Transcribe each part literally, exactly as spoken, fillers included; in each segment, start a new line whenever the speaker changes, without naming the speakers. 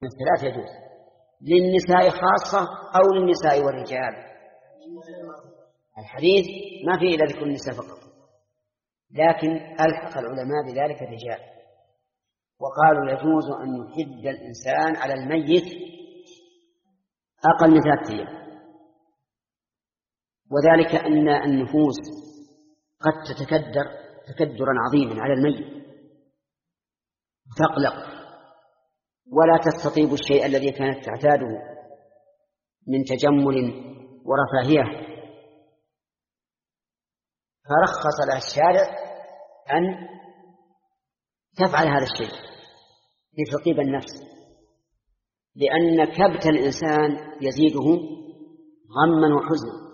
الثلاث يجوز للنساء خاصة أو للنساء والرجال. الحديث ما فيه إلا ذكر النساء فقط، لكن ألحق العلماء بذلك الرجال وقالوا يجوز أن يحد الإنسان على الميت أقل من ثلاثة أيام، وذلك أن النفوس قد تتكدر تكدرا عظيما على الميت، تقلق ولا تستطيب الشيء الذي كانت تعتاده من تجمل ورفاهية، فرخص لها الشارع أن تفعل هذا الشيء لتطيب النفس، لأن كبت الإنسان يزيده غما وحزنا.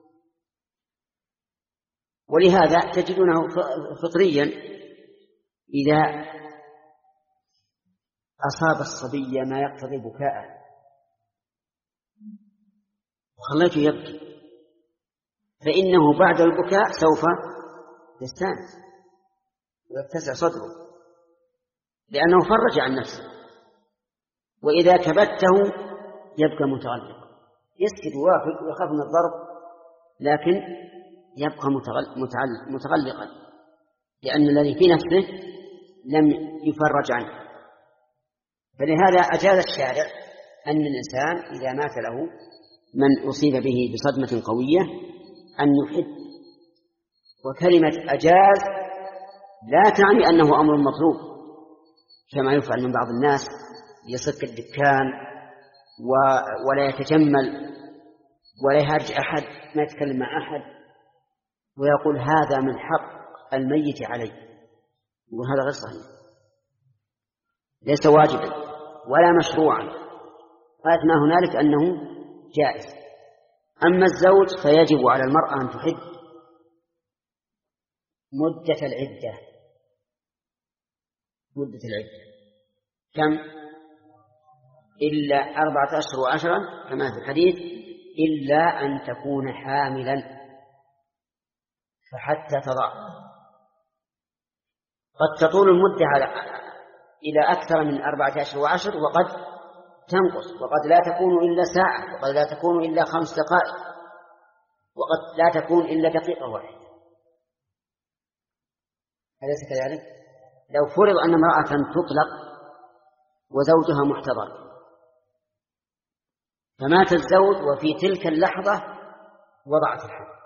ولهذا تجدونه فطريا إذا أصاب الصبي ما يقتضي بكاءه وخليته يبكي، فإنه بعد البكاء سوف يستانس ويتسع صدره لأنه فرج عن نفسه. وإذا كبته يبقى متغلق، يسكت ويخاف من الضرب لكن يبقى متغلقا لأن الذي في نفسه لم يفرج عنه. فلهذا أجاز الشارع أن الإنسان إذا مات له من أصيب به بصدمة قوية أن يحد. وكلمة أجاز لا تعني أنه أمر مطلوب كما يفعل من بعض الناس، يصك الدكان ولا يتجمل ولا يهرج أحد، ما يتكلم مع أحد، ويقول هذا من حق الميت علي، وهذا غير صحيح، ليس واجبا ولا مشروعا، غاية ما هنالك أنه جائز. أما الزوج فيجب على المرأة أن تحد مدة العدة. مدة العدة كم؟ إلا أربعة أشهر وعشرة كما في الحديث، إلا أن تكون حاملا فحتى تضع. قد تطول المدة على إلى أكثر من أربعة أشهر وعشر، وقد تنقص، وقد لا تكون إلا ساعة، وقد لا تكون إلا خمس دقائق، وقد لا تكون إلا دقيقة واحدة. أليس كذلك؟ لو فرض أن امرأة تطلق وزوجها محتضر فمات الزوج وفي تلك اللحظة وضعت الحمل،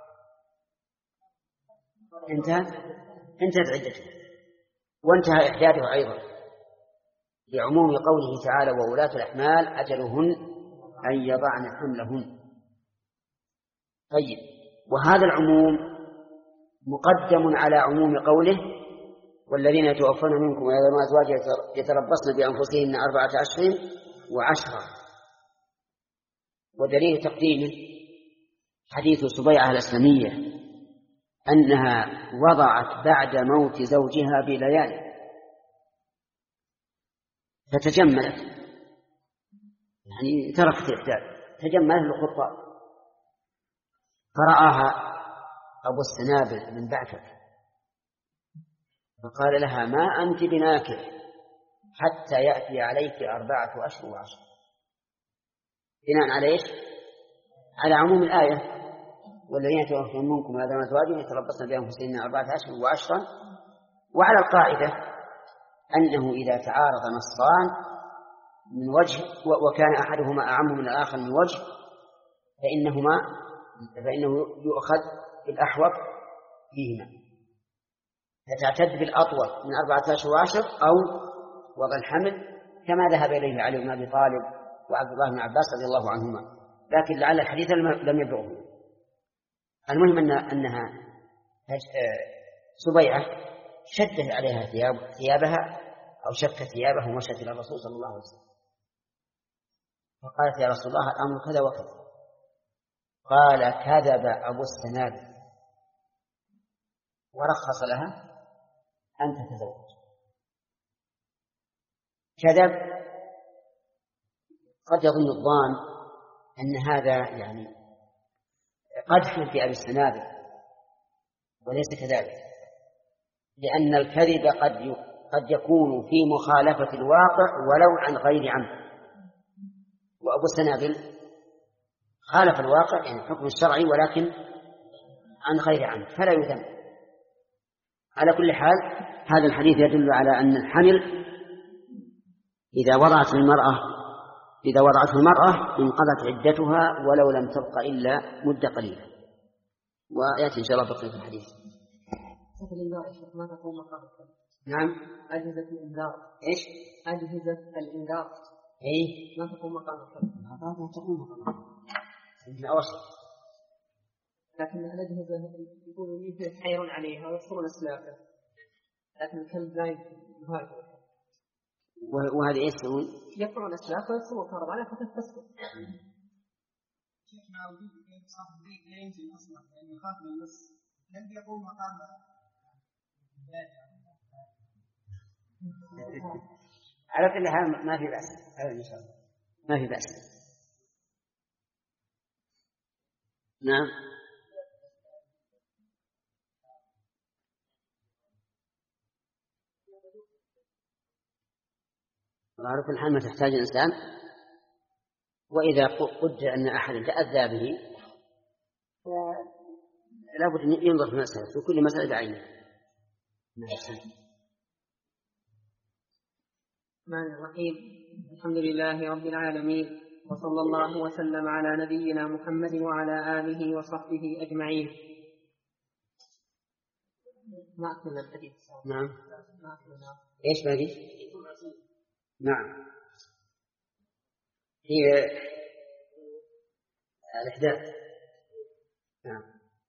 انتهت انتهت عدتها وانتهى إحداثها أيضا، لعموم قوله تعالى وولاة الأحمال أجلهن أن يضعن حملهن. طيب، وهذا العموم مقدم على عموم قوله والذين يتوفون منكم ويذرون أزواجا يتربصن بأنفسهن أربعة أشهر وعشرة. ودليل تقديمه حديث سبيعة الأسلمية أنها وضعت بعد موت زوجها بليالي فتجملت، يعني تركت الإحداث، تجملت الخطاب، فرآها أبو السنابل من بعثك فقال لها ما أنت بناكح حتى يأتي عليك أربعة أشهر وعشر، بناء على إيش؟ على عموم الآية والذين يتوفون منكم ويذرون أزواجا يتربصن بأنفسهن أربعة أشهر وعشرا، وعلى القاعدة أنه إذا تعارض نصان من وجه وكان أحدهما أعم من الآخر من وجه فإنهما فإنه يؤخذ بالأحوط فيهما، فتعتد بالأطول من أربعة أشهر وعشر أو وضع الحمل كما ذهب إليه علي بن أبي طالب وعبد الله بن عباس رضي الله عنهما، لكن لعل الحديث لم يبلغه. المهم أن أنها سبيعة شدت عليها ثياب ثيابها أو شكت ثيابها ومشت إلى الرسول صلى الله عليه وسلم فقالت يا رسول الله الأمر كذا وكذا. قال كذب أبو السنابل ورخص لها أن تتزوج. كذب قد يظن الظان أن هذا يعني قدح في أبي السنابل، وليس كذلك، لأن الكذب قد قد يكون في مخالفة الواقع ولو عن غير عمد. وأبو السنابل خالف الواقع يعني الحكم الشرعي ولكن عن غير عمد فلا يذم. على كل حال هذا الحديث يدل على أن الحمل إذا وضعت المرأة إذا وضعته المرأة انقضت عدتها ولو لم تبق إلا مدة قليلة. ويأتي إن شاء الله بقية الحديث.
ما تقوم مقام
نعم.
أجهزة الإنذار.
إيش؟
أجهزة الإنذار.
إيه؟
ما تقوم مقام الكلب.
ما تقوم مقام. لا أوصل.
لكن الأجهزة يقولون يتحيرون عليها ويصيرون أسلافه. لكن الكلب لا يهاجم.
وهذه إيش تقول؟
يقطعون أسلافه ويصيرون كهرباء على فتح تسكت.
شيخنا وجود صاحب البيت لا ينزل أصلا لأنه يخاف من النص. هل يقوم مقام
على كل حال ما في بأس هذا إن شاء الله ما في بأس. نعم. على كل حال ما تحتاج الإنسان. وإذا قدر أن أحد تأذى به فلا بد أن ينظر في المسألة في كل مسألة بعينها.
الرحمن الرحيم. الحمد لله رب العالمين وصلى الله وسلم على نبينا محمد وعلى آله وصحبه أجمعين. ما أكمل الحديث.
نعم. إيش باقي؟ نعم. هي الإحداث. نعم.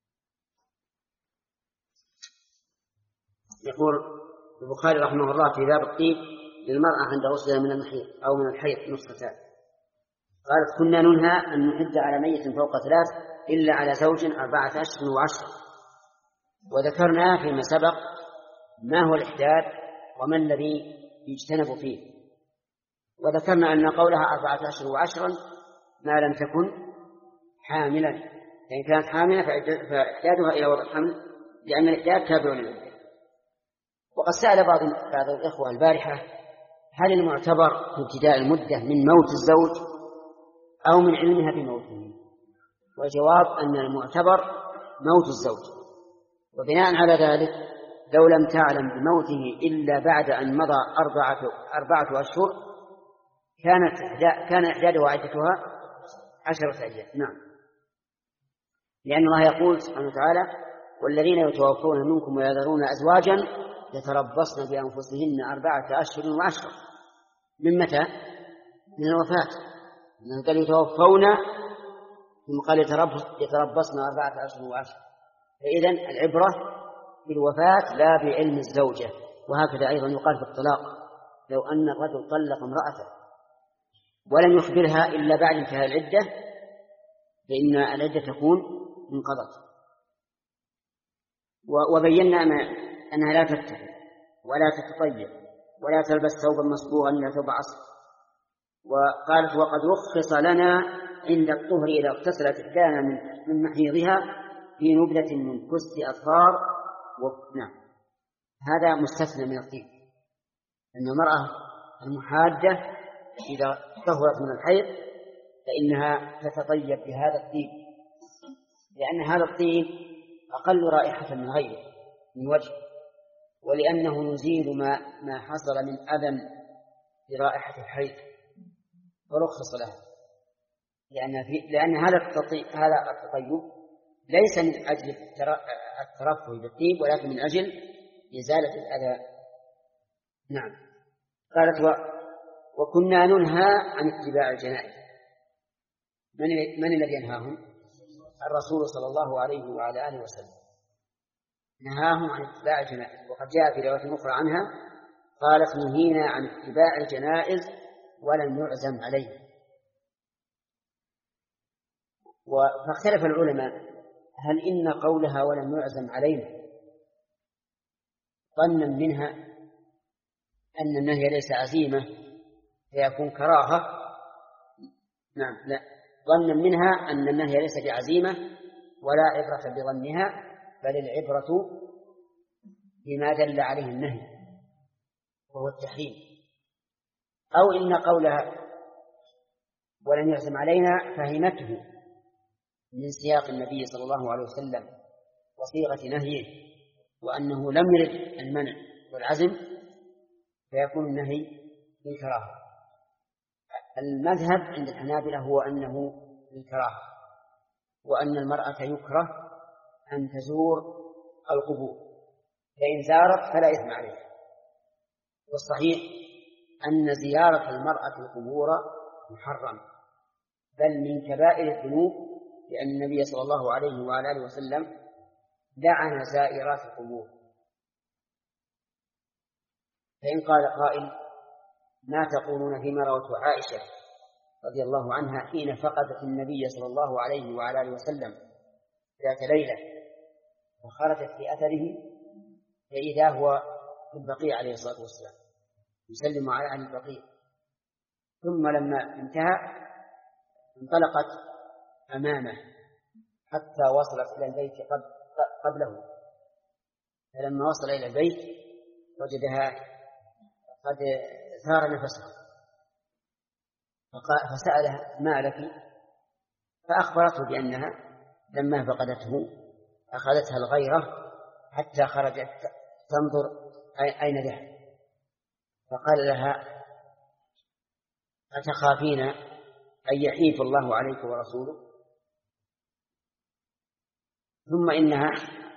يقول البخاري رحمه الله في باب الطيب للمرأة عند غسلها من المحيض أو من الحيض نسختان. قالت كنا ننهى أن نحد على ميت فوق ثلاث إلا على زوج أربعة أشهر وعشر. وذكرنا فيما سبق ما هو الإحداث وما الذي يجتنب فيه. وذكرنا أن قولها أربعة أشهر وعشرا ما لم تكن حاملا، فإن كانت حاملة فإحداثها إلى وضع الحمل لأن الإحداث تابع للعدة. وقد سأل بعض بعض الإخوة البارحة هل المعتبر في ابتداء المدة من موت الزوج أو من علمها بموته؟ والجواب أن المعتبر موت الزوج. وبناء على ذلك لو لم تعلم بموته إلا بعد أن مضى أربعة, أربعة أشهر كانت كان إحدادها وعدتها عشرة أيام. نعم. لأن الله يقول سبحانه وتعالى والذين يتوفون منكم ويذرون أزواجا يتربصن بأنفسهن أربعة أشهر وعشرة. من متى؟ من الوفاة. من قال يتوفون ثم قال يتربصن أربعة أشهر وعشرة. فإذن العبرة بالوفاة لا بعلم الزوجة. وهكذا أيضا يقال في الطلاق لو أن الرجل طلق امرأته ولم يخبرها إلا بعد انتهاء العدة فإن العدة تكون انقضت. وبينا أنها لا تفتح ولا تتطيب ولا تلبس ثوبا مصبوغا إلا ثوب عصر. وقالت وقد رخص لنا عند الطهر إذا اغتسلت إحدانا من محيضها في نبلة من كست أظفار. نعم. هذا مستثنى من الطيب أن المرأة المحادة إذا طهرت من الحيض فإنها تتطيب بهذا الطيب لأن هذا الطيب أقل رائحة من غيره من وجه ولأنه يزيل ما ما حصل من أذى برائحة الحيض فرخص لها لأن في لأن هذا التطيب هذا التطيب ليس من أجل الترفه بالطيب ولكن من أجل إزالة الأذى. نعم. قالت و وكنا ننهى عن اتباع الجنائز. من, من الذي ينهاهم؟ الرسول صلى الله عليه وعلى آله وسلم نهاهم عن اتباع الجنائز. وقد جاء في رواية أخرى عنها قالت نهينا عن اتباع الجنائز ولم يعزم عليه. فاختلف العلماء هل إن قولها ولم يعزم علينا ظنا منها أن النهي ليس عزيمة فيكون كراهة؟ نعم لا، ظنا منها أن النهي ليس بعزيمة ولا عبرة بظنها بل العبرة بما دل عليه النهي وهو التحريم. أو إن قولها ولم يعزم علينا فهمته من سياق النبي صلى الله عليه وسلم وصيغة نهيه وأنه لم يرد المنع والعزم فيكون النهي بالكراهة. المذهب عند الحنابلة هو أنه بالكراهة، وأن المرأة يكره أن تزور القبور، فإن زارت فلا إثم عليها. والصحيح أن زيارة المرأة القبور محرم، بل من كبائر الذنوب، لأن النبي صلى الله عليه وعلى آله وسلم لعن زائرات القبور. فإن قال قائل: ما تقولون فيما روته عائشة رضي الله عنها حين فقدت النبي صلى الله عليه وعلى آله وسلم ذات ليلة وخرجت في أثره فإذا هو في البقيع عليه الصلاة والسلام يسلم على أهل البقيع، ثم لما انتهى انطلقت أمامه حتى وصلت إلى البيت قبله، فلما وصل إلى البيت وجدها قد ثار نفسها فسألها: ما لك؟ فأخبرته بأنها لما فقدته أخذتها الغيرة حتى خرجت تنظر أين ذهب، فقال لها: أتخافين أن يحيف الله عليك ورسوله؟ ثم إنها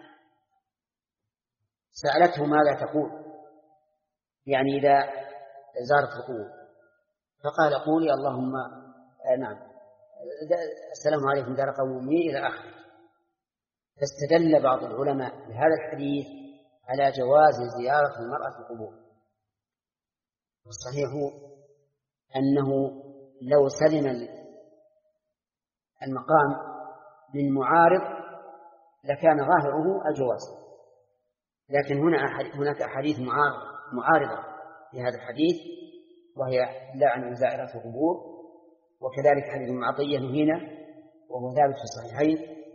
سألته: ماذا تقول؟ يعني إذا زارت القبور، فقال: قولي اللهم آه نعم السلام عليكم دار قوم مؤمنين إلى آخره. فاستدل بعض العلماء بهذا الحديث على جواز زيارة المرأة القبور. والصحيح أنه لو سلم المقام من معارض لكان ظاهره الجواز، لكن هنا هناك أحاديث معارضة لهذا الحديث، وهي لعن زائرات القبور، وكذلك حديث معطية نهينا وهو ثابت في الصحيحين.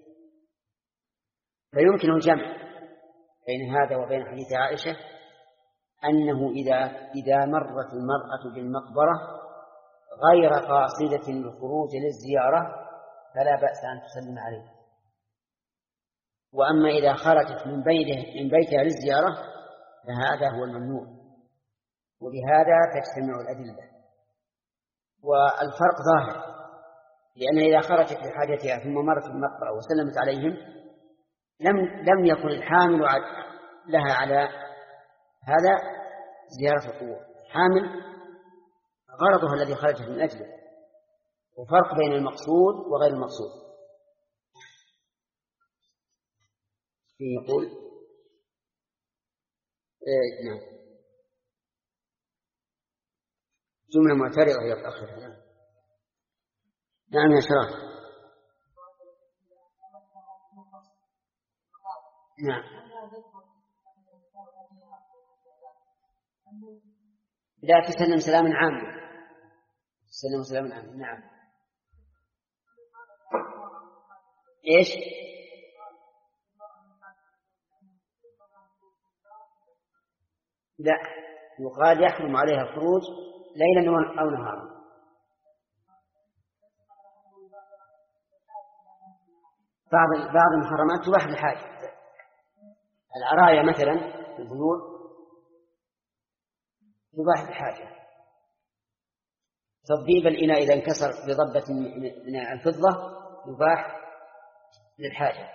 فيمكن الجمع بين هذا وبين حديث عائشة أنه إذا إذا مرت المرأة بالمقبرة غير قاصدة الخروج للزيارة فلا بأس أن تسلم عليه، وأما إذا خرجت من بيته من بيتها للزيارة فهذا هو الممنوع. وبهذا تجتمع الأدلة، والفرق ظاهر، لأن إذا خرجت لحاجتها ثم مرت المقبرة وسلمت عليهم لم لم يكن الحامل لها على هذا زيارة القبور، حامل غرضها الذي خرجت من أجله، وفرق بين المقصود وغير المقصود. يقول إيه نعم جملة معترضة هي الأخيرة. نعم نعم يا شرف. نعم لا تسلم سلاما عاما، تسلم سلاما عاما. نعم إيش؟ لا، يقال يحرم عليها الخروج ليلا أو نهارا. بعض بعض المحرمات تباح للحاجة، العرايا مثلا في البيوت تباح للحاجة، تضبيب الإناء إذا انكسر بضبة من الفضة يباح للحاجة،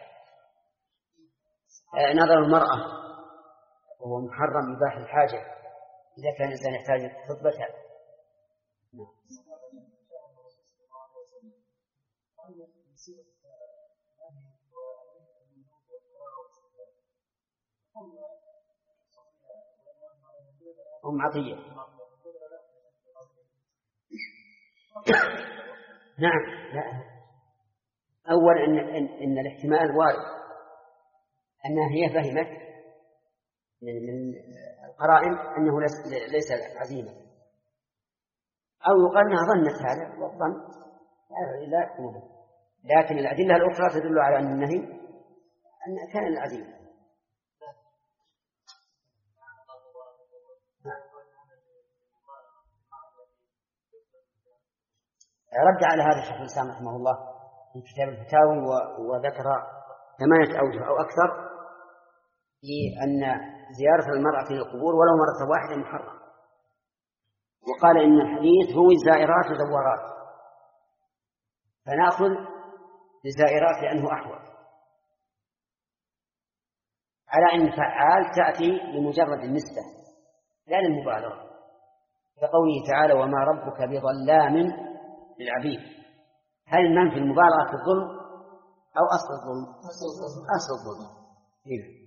نظر المرأة وهو محرم يباح للحاجة إذا كان الإنسان يحتاج خطبتها. أم عطية نعم. لا. أول إن, إن, إن الاحتمال وارد أنها هي فهمت من القرائن أنه ليس عزيمة، أو يقال أنها ظنت هذا، والظن لا يكون، لكن الأدلة الأخرى تدل على أن النهي أن كان العزيمة. رد على هذا الشيخ الإسلام رحمه الله في كتاب الفتاوي وذكر ثمانية أوجه أو أكثر في أن زيارة المرأة في القبور ولو مرة واحدة محرم، وقال إن الحديث هو الزائرات وزوارات، فنأخذ بالزائرات لأنه أحوط، على أن فعال تأتي لمجرد النسبة لا للمبالغة، كقوله تعالى وما ربك بظلام للعبيد. هل المنفي المبالغة في الظلم أو أصل الظلم؟ أصل الظلم. إيه.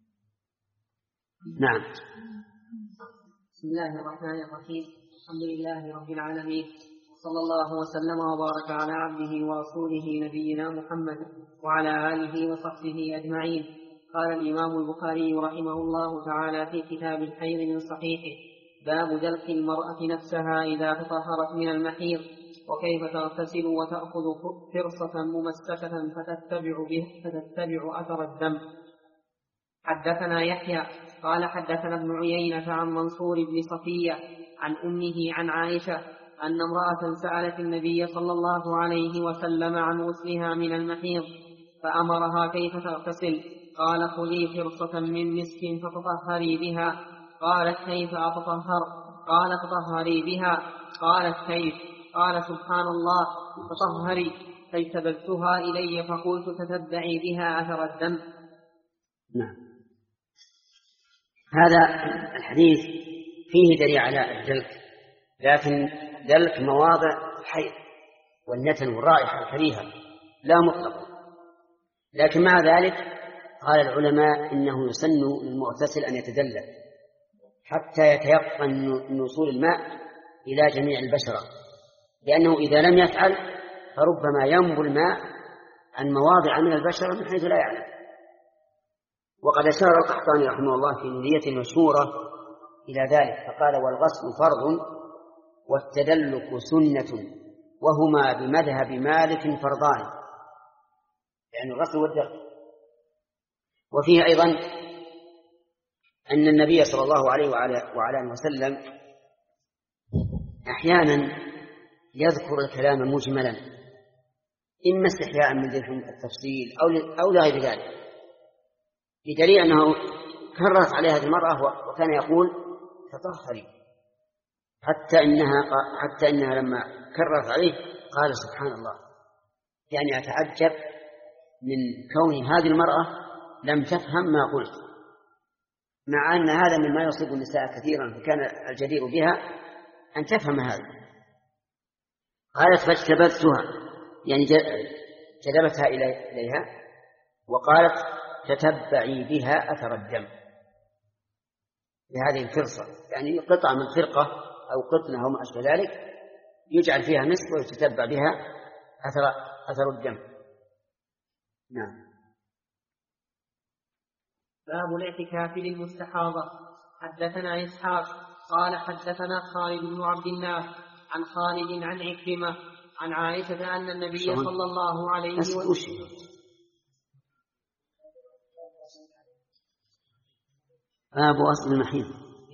نعم.
بسم الله الرحمن الرحيم. الحمد لله رب العالمين، صلى الله وسلم وبارك على عبده ورسوله نبينا محمد وعلى آله وصحبه أجمعين. قال الإمام البخاري رحمه الله تعالى في كتاب الحيض من صحيحه: باب دلق المرأة نفسها إذا تطهرت من المحيض، وكيف تغتسل وتأخذ فرصة ممسكة فتتبع به فتتبع أثر الدم. حدثنا يحيى قال حدثنا ابن عيينة عن منصور بن صفية عن أمه عن عائشة أن امرأة سألت النبي صلى الله عليه وسلم عن غسلها من المحيض فأمرها كيف تغتسل، قال خذي فرصة من مسك فتطهري بها. قالت كيف أتطهر؟ قال تطهري بها. قالت كيف؟ قال سبحان الله تطهري. فاجتبتها إلي فقلت تتبعي بها أثر الدم.
نعم. هذا الحديث فيه دليل على الدلك، لكن دلك مواضع الحيض والنتن والرائحة الكريهة لا مطلقا، لكن مع ذلك قال العلماء إنه يسن للمغتسل أن يتدلك حتى يتيقن من وصول الماء إلى جميع البشرة، لأنه إذا لم يفعل فربما ينبو الماء عن مواضع من البشرة من حيث لا يعلم. وقد أشار القحطاني رحمه الله في نونية مشهورة إلى ذلك فقال والغسل فرض والتدلك سنة وهما بمذهب مالك فرضان، يعني الغسل والدلك. وفيه أيضا أن النبي صلى الله عليه وعلى وسلم أحيانا يذكر الكلام مجملا، إما استحياء من ذكر التفصيل أو لا غير ذلك، بدليل أنه كررت عليه هذه المرأة وكان يقول تطهري، حتى إنها, حتى إنها لما كررت عليه قال سبحان الله. يعني أتعجب من كون هذه المرأة لم تفهم ما قلت، مع أن هذا مما يصيب النساء كثيرا، فكان الجدير بها أن تفهم هذا. قالت فاجتبتها، يعني جذبتها إليها، وقالت تتبعي بها أثر الدم بهذه الفرصة، يعني قطعة من فرقة أو قطنة أو ما أشبه ذلك يجعل فيها مسك ويتتبع بها أثر, أثر الدم. نعم.
باب الاعتكاف للمستحاضة. حدثنا إسحاق قال حدثنا خالد بن عبد الله عن خالد عن عكرمة عن عائشة أن النبي صلى الله عليه وسلم
باب غسل المحيض.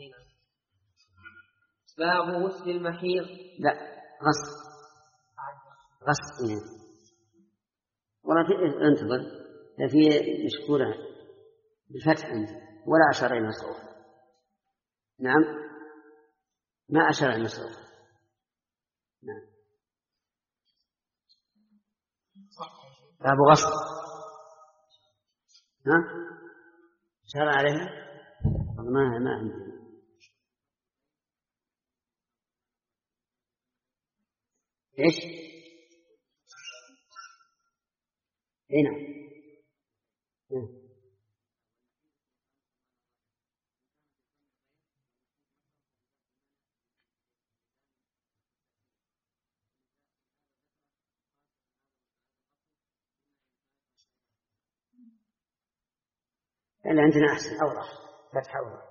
باب غسل المحيض.
لا غسل غسل ولا في انتظر لا في مشكورة بالفتح ولا أشار إلى الصوت. نعم ما أشار إلى الصوت. نعم. باب غسل ها أشار عليها ما ما عندي. إيش؟ هنا. اللي عندنا أحسن أوضح فتح أوضح.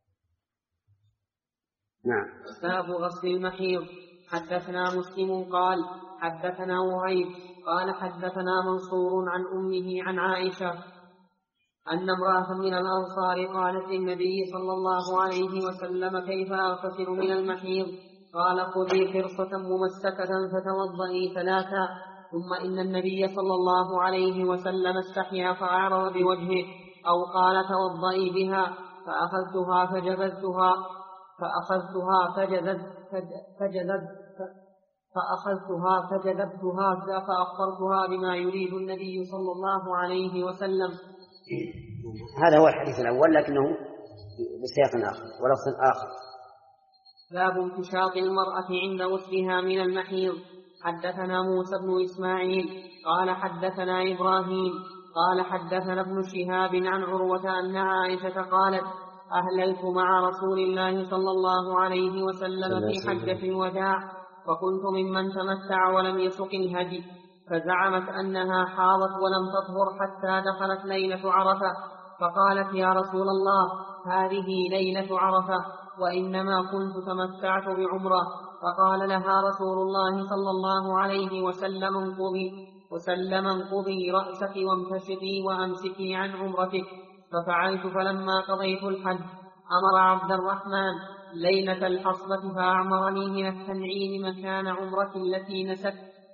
نعم.
باب غسل المحيض. حدثنا مسلم قال حدثنا وهيب قال حدثنا منصور عن أمه عن عائشة أن امرأة من الأنصار قالت للنبي صلى الله عليه وسلم كيف أغتسل من المحيض؟ قال خذي فرصة ممسكة فتوضئي ثلاثا. ثم إن النبي صلى الله عليه وسلم استحيا فأعرض بوجهه أو قال توضئي بها، فأخذتها فجذبتها فأخذتها فجذب فجذب فأخذتها فجذبتها فأخبرتها بما يريد النبي صلى الله عليه وسلم.
هذا هو الحديث الأول لكنه بسياق آخر ولفظ آخر.
باب امتشاط المرأة عند غسلها من المحيض. حدثنا موسى بن إسماعيل قال حدثنا إبراهيم قال حدثنا ابن شهاب عن عروة أن عائشة قالت أهللت مع رسول الله صلى الله عليه وسلم في حجة الوداع، فكنت ممن تمتع ولم يسق الهدي، فزعمت أنها حاضت ولم تطهر حتى دخلت ليلة عرفة، فقالت يا رسول الله هذه ليلة عرفة وإنما كنت تمتعت بعمرة، فقال لها رسول الله صلى الله عليه وسلم انقضي وسلم انقضي رأسك وامتشطي وأمسكي عن عمرتك، ففعلت. فلما قضيت الحج أمر عبد الرحمن ليلة الحصبة فأعمرني من التنعيم مكان عمرتي التي نسكت.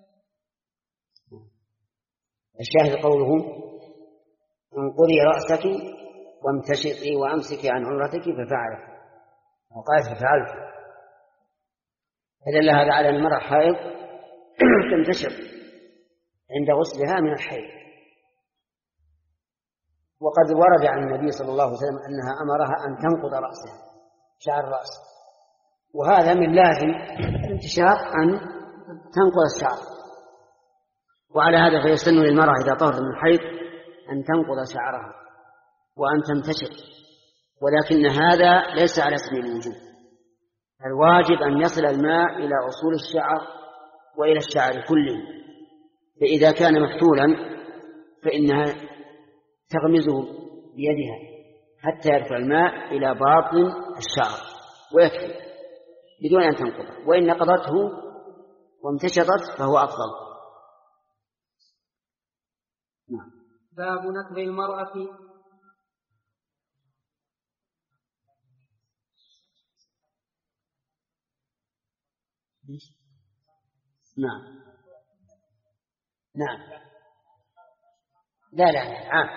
الشاهد قوله انقضي رأسك وامتشطي وأمسكي عن عمرتك، ففعلت وقالت ففعلت، فدل هذا على المرأة حائض تمتشط عند غسلها من الحيض. وقد ورد عن النبي صلى الله عليه وسلم أنها أمرها أن تنقض رأسها شعر الرأس، وهذا من لازم الامتشاط أن تنقض الشعر. وعلى هذا فيسن للمرأة إذا طهرت من الحيض أن تنقض شعرها وأن تمتشط، ولكن هذا ليس على سبيل الوجوب. الواجب أن يصل الماء إلى أصول الشعر وإلى الشعر كله، فإذا كان مفتولا فإنها تغمزه بيدها حتى يرفع الماء إلى باطن الشعر ويكفي بدون أن تنقضه، وإن نقضته وامتشطت فهو أفضل. نعم.
باب نقض المرأة
نعم نعم لا لا عام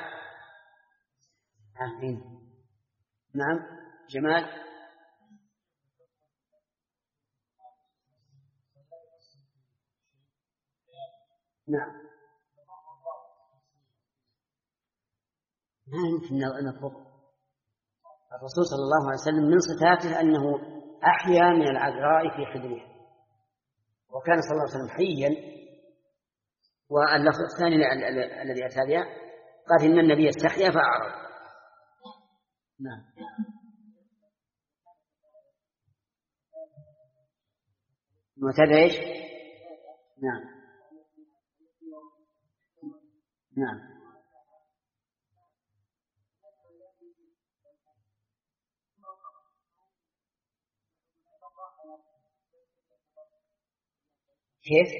عام نعم جمال نعم ما يمكن نطلق. الرسول صلى الله عليه وسلم من صفاته أنه أحيا من العذراء في حجرها، وكان صلى الله عليه وسلم حيا. واللفظ الثاني الذي أتى بها قال إن النبي استحيا فأعرض. نعم معتاد ايش؟ نعم نعم كيف؟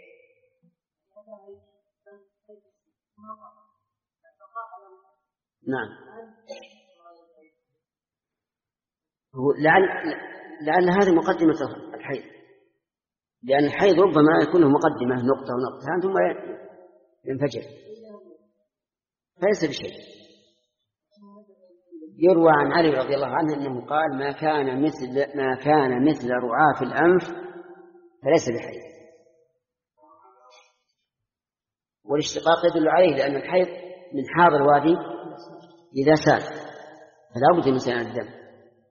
نعم لعل لعل هذه مقدمة الحيض، لأن الحيض ربما يكون مقدمة نقطة ونقطة ثم ينفجر فليس بشيء. يروى عن علي رضي الله عنه أنه قال ما كان مثل ما كان مثل رعاف الأنف فليس بحيض، والاشتقاق يدل عليه لأن الحيض من حاض الوادي إذا سال فلا بد من سيل الدم.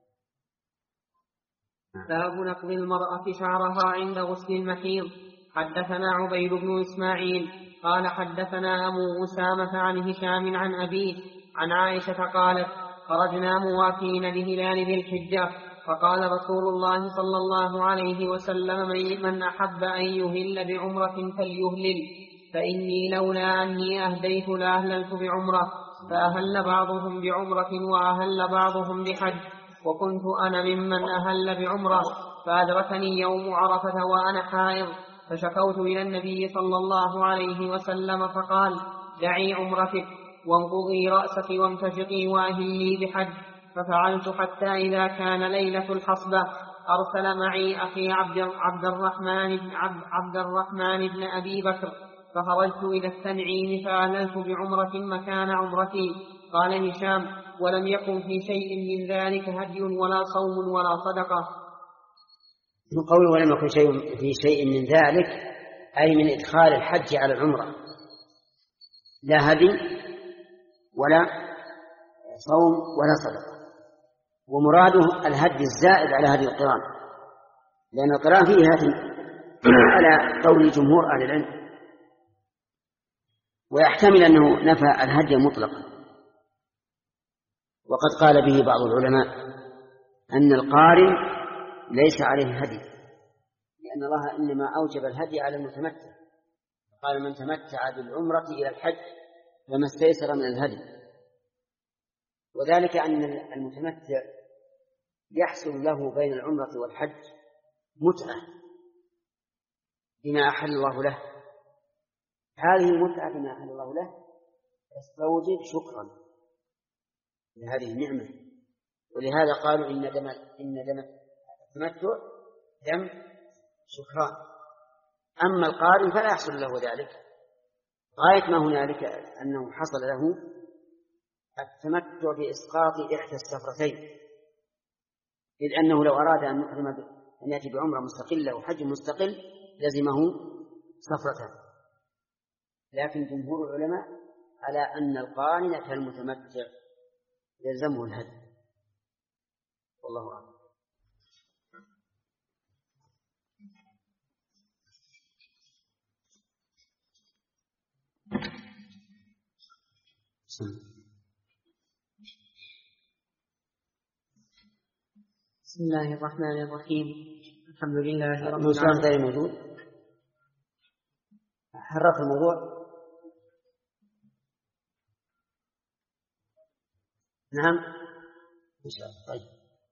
باب نقض المرأة شعرها عند غسل المحيض. حدثنا عبيد بن إسماعيل قال حدثنا أبو أسامة عن هشام عن أبيه عن عائشة قالت خرجنا موافين لهلال ذي الحجة، فقال رسول الله صلى الله عليه وسلم من أحب أن يهل بعمرة فليهلل، فإني لولا أني أهديت لأهللت بعمرة، فأهل بعضهم بعمرة وأهل بعضهم بحج، وكنت أنا ممن أهل بعمرة، فأدركني يوم عرفة وأنا حائض، فشكوت إلى النبي صلى الله عليه وسلم فقال دعي عمرتك وانقضي رأسك وامتشطي وأهلي بحج، ففعلت حتى إذا كان ليلة الحصبة أرسل معي أخي عبد, عبد, الرحمن بن عبد, عبد الرحمن بن أبي بكر فخرجت إلى التنعيم فأهللت بعمرة مكان عمرتي. قال هشام: ولم يكن في شيء من ذلك هدي ولا صوم ولا صدقة.
من قوله ولم يكن شيء في شيء من ذلك أي من إدخال الحج على العمرة، لا هدي ولا صوم ولا صدقة. ومراده الهدي الزائد على هدي القران، لأن القران فيه هدي على قول جمهور أهل العلم، ويحتمل أنه نفى الهدي مطلقا. وقد قال به بعض العلماء أن القارن ليس عليه هدي، لأن الله إنما أوجب الهدي على المتمتع، قال: من تمتع بالعمرة إلى الحج فما استيسر من الهدي. وذلك أن المتمتع يحصل له بين العمرة والحج متعة بما أحل الله له. هذه المتعة بما أحل الله له تستوجب شكرا لهذه النعمة، ولهذا قالوا إن دم إن دم التمتع دم شكران. أما القارن فلا يحصل له ذلك، غاية ما هنالك أنه حصل له التمتع بإسقاط إحدى السفرتين، إذ أنه لو أراد أن يحرم أن يأتي بعمرة مستقلة وحج مستقل لزمه سفرتان. لكن جمهور العلماء على أن القارن كالمتمتع يلزمه الهدي، والله أعلم.
بسم الله الرحمن الرحيم. الحمد لله رب
العالمين. غير موجود. حرف الموضوع. نعم إن شاء الله. طيب.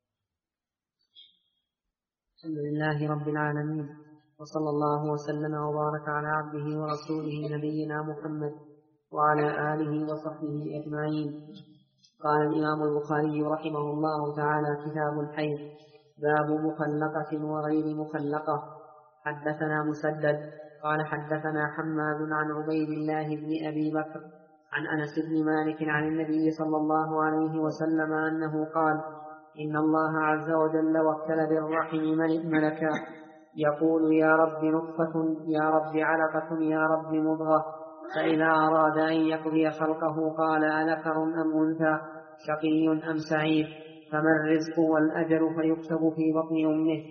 الحمد لله رب العالمين، وصلى الله وسلم وبارك على عبده ورسوله نبينا محمد وعلى آله وصحبه أجمعين. قال الإمام البخاري رحمه الله تعالى: كتاب الحيض، باب مخلقة وغير مخلقة. حدثنا مسدد قال حدثنا حماد عن عبيد الله بن أبي بكر عن أنس بن مالك عن النبي صلى الله عليه وسلم أنه قال: إن الله عز وجل وكل بالرحم ملكا يقول: يا رب نطفة، يا رب علقة، يا رب مضغة، فإذا أراد أن يقضي خلقه قال: أذكر أم أنثى، شقي أم سعيد، فما الرزق والأجل فيكتب في بطن أمه.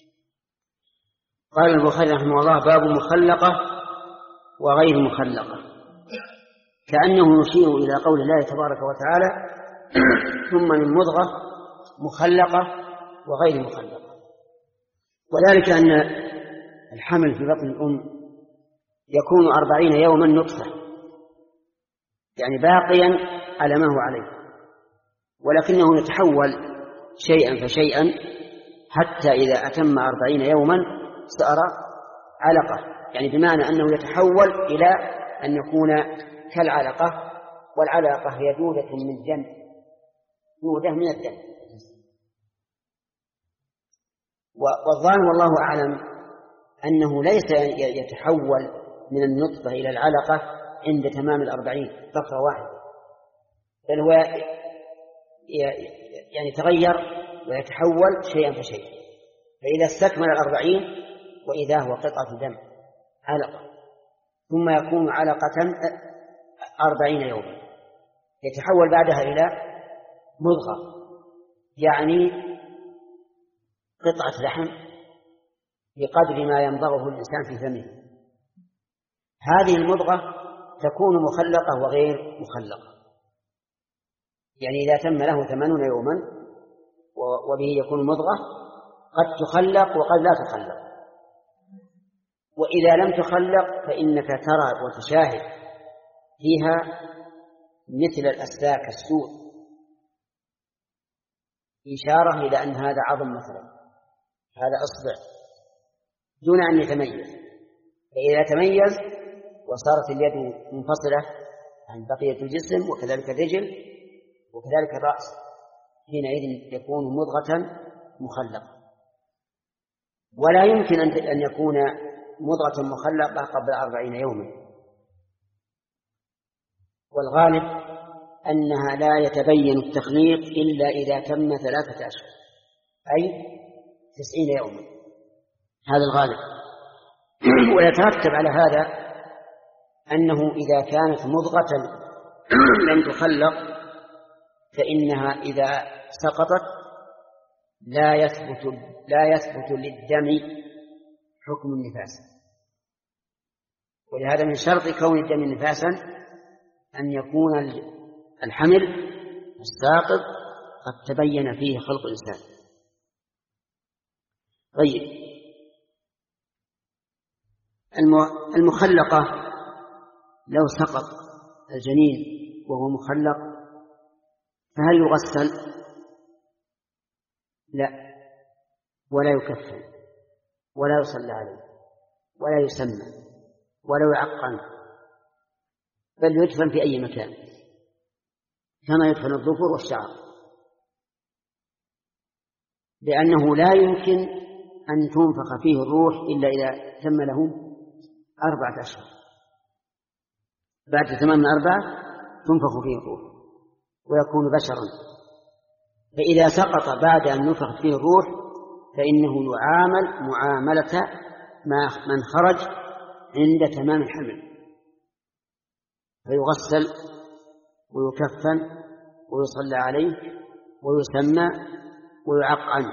قال البخاري رحمه الله: باب مخلقة وغير مخلقة، كأنه يشير إلى قول الله تبارك وتعالى: ثم من مضغة مخلقة وغير مخلقة. وذلك أن الحمل في بطن الأم يكون أربعين يوما نطفة، يعني باقيا على ما هو عليه، ولكنه يتحول شيئا فشيئا حتى إذا أتم أربعين يوما صار علقة، يعني بمعنى أنه يتحول إلى أن يكون كالعلقة، والعلقة هي دودة من الدم، دودة من الدم. والظاهر والله أعلم أنه ليس يتحول من النطفة إلى العلقة عند تمام الأربعين طفرة واحدة، بل هو يعني يتغير ويتحول شيئا فشيئا، فإذا استكمل الأربعين وإذا هو قطعة دم علقة، ثم يكون علقة أربعين يوما، يتحول بعدها إلى مضغة، يعني قطعة لحم بقدر ما يمضغه الإنسان في فمه. هذه المضغة تكون مخلقة وغير مخلقة، يعني إذا تم له ثمانون يوما وبه يكون مضغة قد تخلق وقد لا تخلق. وإذا لم تخلق فإنك ترى وتشاهد فيها مثل الأسلاك السود، إشارة إلى أن هذا عظم مثلا، هذا أصبع، دون أن يتميز. فإذا تميز وصارت اليد منفصلة عن بقية الجسم، وكذلك الرجل وكذلك الرأس، حينئذ يكون مضغة مخلقة. ولا يمكن أن يكون مضغة مخلقة قبل أربعين يوما، والغالب أنها لا يتبين التخليق إلا إذا تم ثلاثة أشهر أي تسعين يوما، هذا الغالب. ويترتب على هذا أنه إذا كانت مضغة لم تخلق فإنها إذا سقطت لا يثبت لا يثبت للدم حكم النفاس. ولهذا من شرط كون الدم نفاسا أن يكون الحمل الساقط قد تبين فيه خلق الإنسان. طيب، المخلقة لو سقط الجنين وهو مخلق فهل يغسل؟ لا، ولا يكفن ولا يصلى عليه ولا يسمى ولا يعقم، بل يدفن في أي مكان كما يدفن الظفر والشعر، لأنه لا يمكن أن تنفخ فيه الروح إلا إذا تم له أربعة أشهر. بعد تمام أربعة تنفخ فيه الروح ويكون بشرا. فإذا سقط بعد أن نفخ فيه الروح فإنه يعامل معاملة من خرج عند تمام الحمل، فيغسل ويكفن ويصلى عليه ويسمى ويعقم،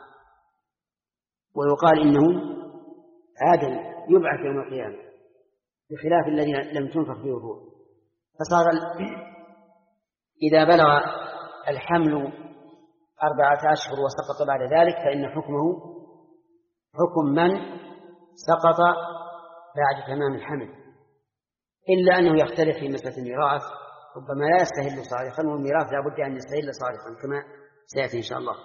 ويقال إنه آدم يبعث يوم القيامة، بخلاف الذين لم تنفخ فيه الروح. فصار إذا بلغ الحمل أربعة أشهر وسقط بعد ذلك فإن حكمه حكم من سقط بعد تمام الحمل، إلا أنه يختلف في مسألة الميراث، ربما لا يستهل صارخا، والميراث لا بد أن يستهل صارخا كما سيأتي إن شاء الله.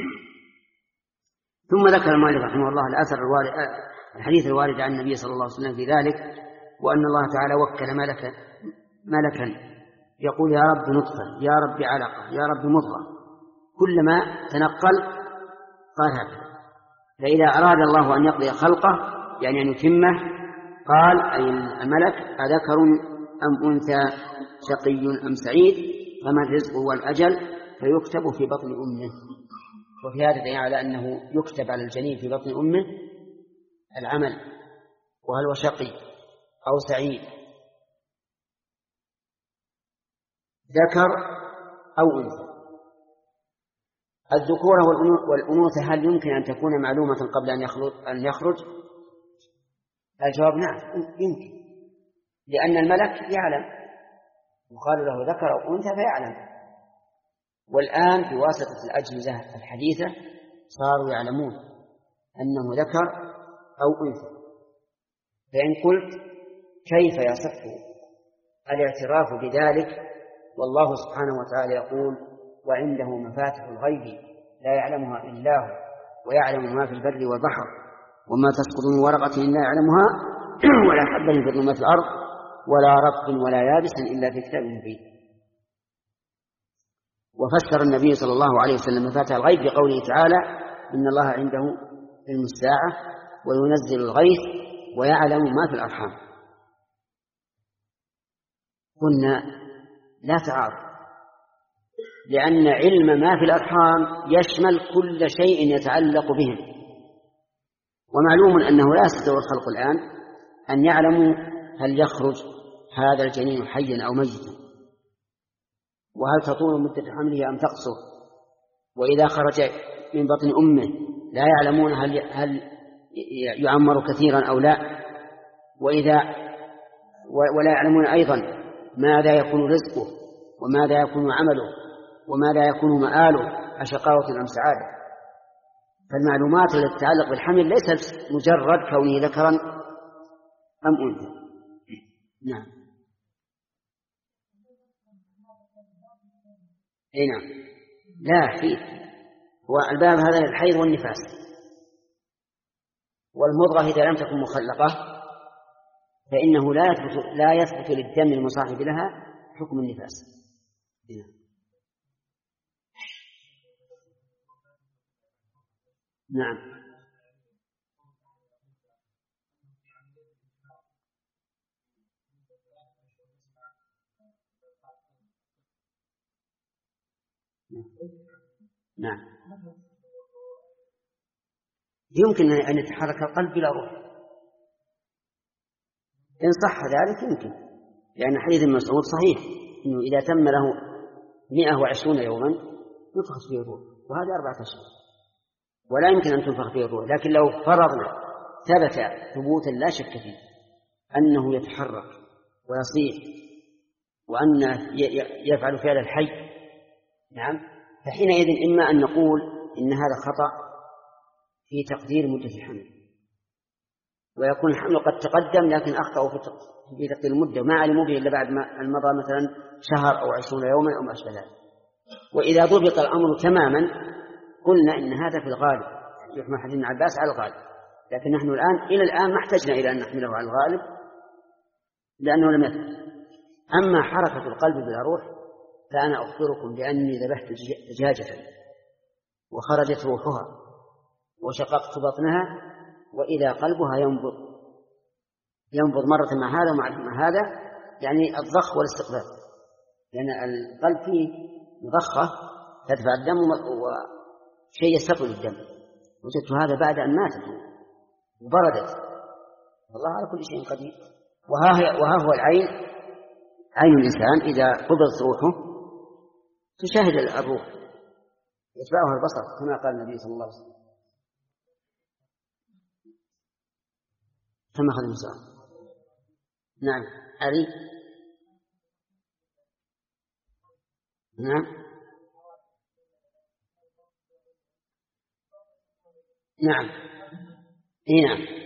ثم ذكر المؤلف رحمه الله الأثر الوارد الحديث الوارد عن النبي صلى الله عليه وسلم في ذلك، وأن الله تعالى وكل ملكا ملكا يقول يا رب نطفة، يا رب علقة، يا رب مضغة، كلما تنقل قال هكذا. فإذا أراد الله أن يقضي خلقه يعني أن يتمه قال أي الملك أذكر أم أنثى، شقي أم سعيد، فما الرزق والأجل، فيكتب في بطن أمه. وفي هذا دليل على أنه يكتب على الجنين في بطن أمه العمل، وهل هو شقي أو سعيد، ذكر أو أنثى. الذكورة والأنوثة هل يمكن أن تكون معلومة قبل أن يخرج؟ الجواب نعم يمكن، لأن الملك يعلم، يقال له ذكر أو أنثى فيعلم. والآن بواسطة الأجهزة الحديثة صاروا يعلمون أنه ذكر أو أنثى. فإن قلت كيف يصح الاعتراف بذلك والله سبحانه وتعالى يقول وعنده مفاتح الغيب لا يعلمها إلا هو ويعلم ما في البر والبحر وما تسقط من ورقة إلا يعلمها ولا حبة في ظلمات الأرض ولا رطب ولا يابس إلا في كتاب مبين. وفسر النبي صلى الله عليه وسلم مفاتح الغيب بقوله تعالى إن الله عنده علم الساعة وينزل الغيث ويعلم ما في الأرحام. قلنا لا تعارض، لأن علم ما في الأرحام يشمل كل شيء يتعلق بهم، ومعلوم أنه لا يستطيع الخلق الآن أن يعلموا هل يخرج هذا الجنين حيا أو ميتا، وهل تطول مدة حمله أم تقصر، وإذا خرج من بطن أمه لا يعلمون هل هل يعمر كثيرا أو لا، وإذا ولا يعلمون أيضا ماذا يكون رزقه وماذا يكون عمله وماذا يكون مآله، أشقاوة أم سعادة. فالمعلومات التي تتعلق بالحمل ليست مجرد كونه ذكرا أم أنثى. نعم. أي نعم. لا فيه، هو الباب هذا للحيض والنفاس. والمضغة إذا لم تكن مخلقة فإنه لا يثبت لا يثبت للدم المصاحب لها حكم النفاس. نعم. نعم. يمكن أن يتحرك القلب بلا روح، إن صح ذلك يمكن، لأن حديث ابن مسعود صحيح إنه إذا تم له مئة وعشرون يوما ينفخ فيه الروح، وهذه أربعة أشهر ولا يمكن أن تنفخ فيه الروح. لكن لو فرضنا ثبت ثبوتا لا شك فيه أنه يتحرك ويصيح وأن يفعل فعل الحي، نعم، فحينئذ إما أن نقول إن هذا خطأ في تقدير مدة الحمل، ويكون الحمل قد تقدم لكن أخطأوا في تقدير المدة ما علموا به إلا بعد ما مضى مثلا شهر أو عشرون يوما أو ما أشبه ذلك. وإذا ضبط الأمر تماما قلنا إن هذا في الغالب يحمل حديث ابن عباس على الغالب، لكن نحن الآن إلى الآن ما احتجنا إلى أن نحمله على الغالب لأنه لم يثبت. أما حركة القلب بلا روح فأنا أخبركم بأني ذبحت دجاجة وخرجت روحها وشققت بطنها وإذا قلبها ينبض ينبض مرة مع هذا ومع مع هذا، يعني الضخ والاستقبال، لأن القلب فيه مضخة تدفع الدم وشيء يستقبل الدم. وجدت هذا بعد أن ماتت وبردت، والله على كل شيء قدير. وها, وها هو العين، عين الإنسان إذا قبضت روحه تشاهد الروح يتبعها البصر كما قال النبي صلى الله عليه وسلم. كما أخذ المساء. نعم. علي. نعم. نعم. إيه نعم.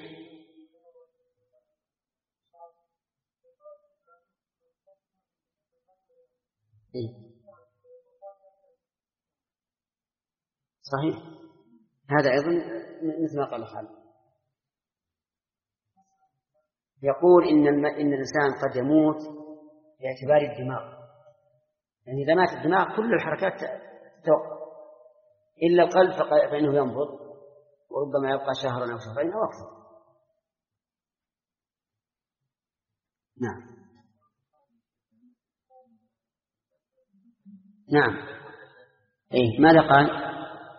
إيه. صحيح. هذا أيضا مثل ما قال خالد، يقول إن الم... إن الإنسان قد يموت باعتبار الدماغ، يعني إذا مات الدماغ كل الحركات توقف إلا القلب فإنه ينبض وربما يبقى شهرا أو شهرين أو أكثر. نعم. نعم. إيه ماذا قال؟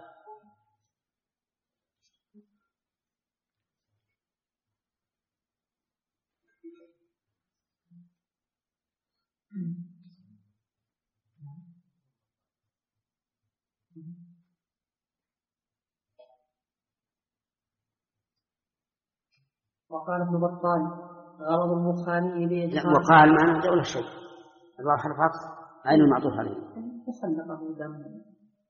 وقال ابن بطال غرض البخاري لإدخال
وقال ما نرجع ولا شيء الله حرف عطف أين المعطوف عليه
وخلقه دم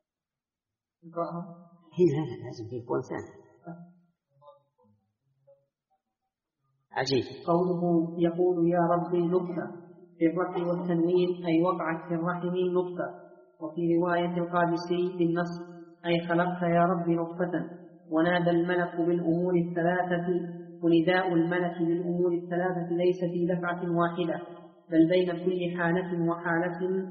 هي هذا لازم في يكون ثاني. عجيب.
قوله يقول يا ربي نطفة في الرفع والتنوين أي وقعت في الرحم نطفة، وفي رواية القادسي بالنص أي خلقت يا ربي نطفة. ونادى الملك بالأمور الثلاثة، ونداء الملك بالأمور الثلاثة ليس في دفعة واحدة بل بين كل حالة وحالة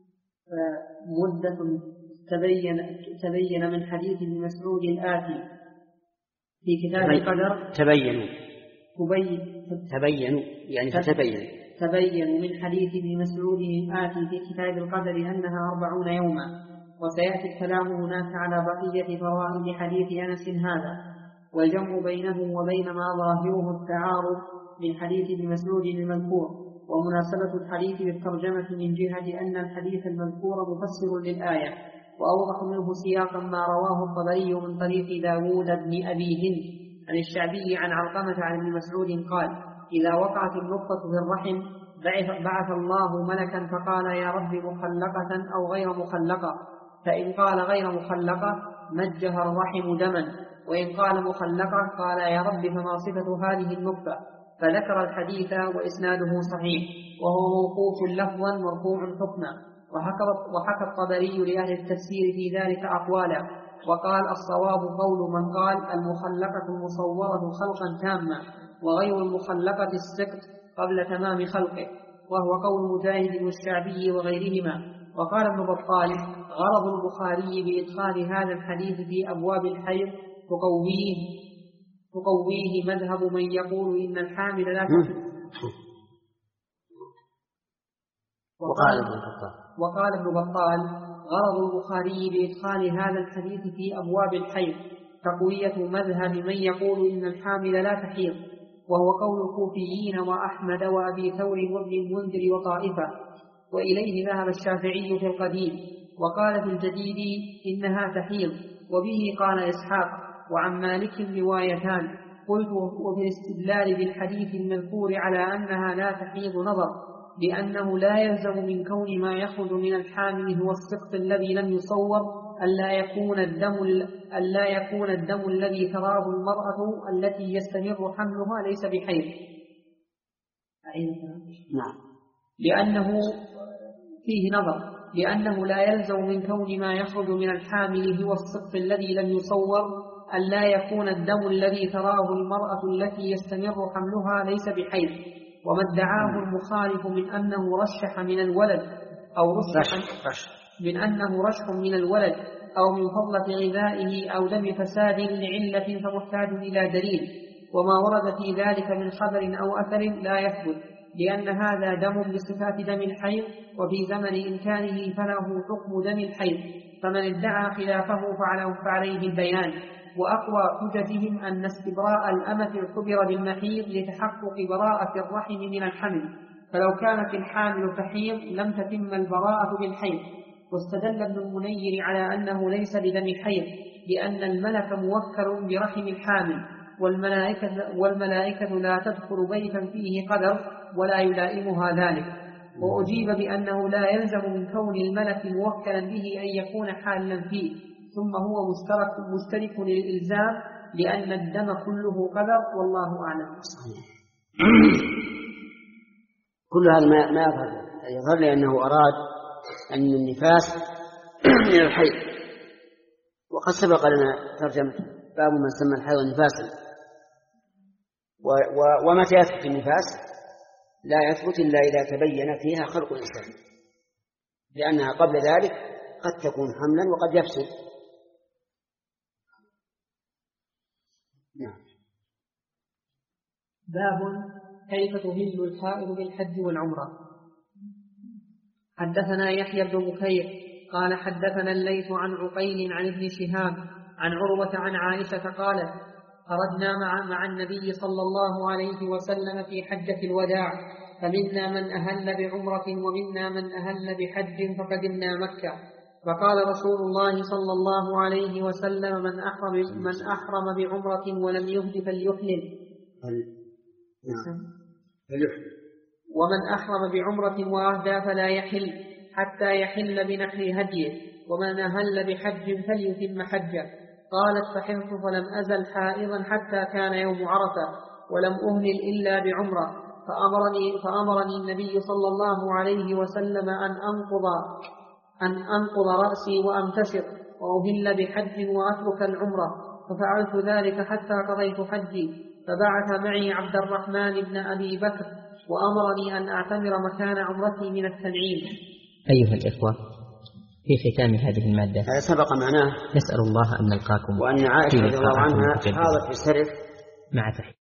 مدة تبين, تبين من حديث ابن مسعود الآتي في كتاب القدر.
تبينوا
تبين
تبينوا يعني فتبين
تبين من حديث ابن مسعود الآتي في كتاب القدر أنها أربعون يوما، وسيأتي الكلام هناك على بقية فوائد حديث أنس هذا، والجمع بينه وبين ما ظاهره التعارض من حديث ابن مسعود المذكور، ومناسبة الحديث بالترجمة من جهة أن الحديث المذكور مفسر للآية، وأوضح منه سياقا ما رواه الطبري من طريق داود بن أبي هند عن الشعبي عن علقمة عن ابن مسعود قال إذا وقعت النطفة في الرحم بعث الله ملكا فقال يا رب مخلقة أو غير مخلقة، فإن قال غير مخلقة مجها الرحم دما، وإن قال مخلقة قال يا رب فما صفة هذه النطفة، فذكر الحديث وإسناده صحيح وهو موقوف لفظا مرفوع حكما. وحكى الطبري لأهل التفسير في ذلك أقوالا، وقال الصواب قول من قال المخلقة المصورة خلقا تاما، وغير المخلقة السقط قبل تمام خلقه، وهو قول مجاهد والشعبي وغيرهما. وقال ابن بطال غرض البخاري بإدخال هذا الحديث في أبواب الحيض تقويه, تقويه مذهب من يقول إن الحامل لا تحمل.
وقال ابن بطال
وقال ابن بطال غرض البخاري بإدخال هذا الحديث في أبواب الحيض تقوية مذهب من يقول إن الحامل لا تحيض، وهو قول الكوفيين وأحمد وأبي ثور وابن المنذر وطائفة، وإليه ذهب الشافعي في القديم، وقال في الجديد إنها تحيض، وبه قال إسحاق، وعن مالك روايتان. قلت وفي الاستدلال بالحديث المذكور على أنها لا تحيض نظر، لأنه لا يلزم من كون ما يخرج من الحامل هو السقط الذي لم يصور ألا يكون الدم ألا يكون الدم الذي تراه المرأة التي يستمر حملها ليس بحيض.
نعم.
لأنه فيه نظر، لأنه لا يلزم من كون ما يخرج من الحامل هو السقط الذي لم يصور ألا يكون الدم الذي تراه المرأة التي يستمر حملها ليس بحيض. وما ادعاه المخالف من أنه رشح من الولد أو رشح من أنه رشح من الولد أو من فضلة غذائه أو دم فساد لعلة فمحتاج إلى دليل، وما ورد في ذلك من خبر أو أثر لا يثبت، لأن هذا دم بصفات دم الحيض، وفي زمن إمكانه فله حكم دم الحيض، فمن ادعى خلافه فعليه البيان. وأقوى حجتهم أن استبراء الأمة اعتبر بالمحيض لتحقق براءة الرحم من الحمل، فلو كانت الحامل تحيض لم تتم البراءة بالحيض. واستدل ابن المنير على أنه ليس بدم حيض، لأن الملك موكل برحم الحامل، والملائكة, والملائكة لا تدخل بيتا فيه قدر ولا يلائمها ذلك. وأجيب بأنه لا يلزم من كون الملك موكلا به أن يكون حالا فيه، ثم هو مشترك, مشترك للإلزام، لأن الدم كله قدر، والله أعلم.
كل هذا ما ما يظهر يظهر لأنه أراد أن النفاس من الحيض، وقد سبق لنا ترجمة باب من سمى الحيض نفاسا. ومتى يثبت النفاس؟ لا يثبت إلا إذا تبين فيها خلق الإنسان، لأنها قبل ذلك قد تكون حملا وقد يفسد. نعم.
باب كيف تهل الحائض بالحج والعمرة. حدثنا يحيى بن بكير قال حدثنا الليث عن عقيل عن ابن شهاب عن عروة عن عائشة قالت خرجنا مع, مع النبي صلى الله عليه وسلم في حجة الوداع، فمنا من أهل بعمرة ومنا من أهل بحج فقدمنا مكة، فقال رسول الله صلى الله عليه وسلم من أحرم, من أحرم بعمرة ولم يهد فليحلل، ومن أحرم بعمرة وأهدى فلا يحل حتى يحل بنحر هديه، ومن أهل بحج فليتم حجه. قالت فحرت فلم أزل حائضا حتى كان يوم عرفة ولم أهلل إلا بعمرة، فأمرني, فأمرني النبي صلى الله عليه وسلم أن أنقض, أن أنقض رأسي وأمتشط وأهل بحج وأترك العمرة، ففعلت ذلك حتى قضيت حجي، فبعث معي عبد الرحمن بن أبي بكر وأمرني أن أعتمر مكان عمرتي من التنعيم.
أيها الإخوة، في ختام هذه المادة
سبق معناه
نسأل الله أن نلقاكم
وأن عائشة رضي الله عنها حاضت في السرف
مع تحية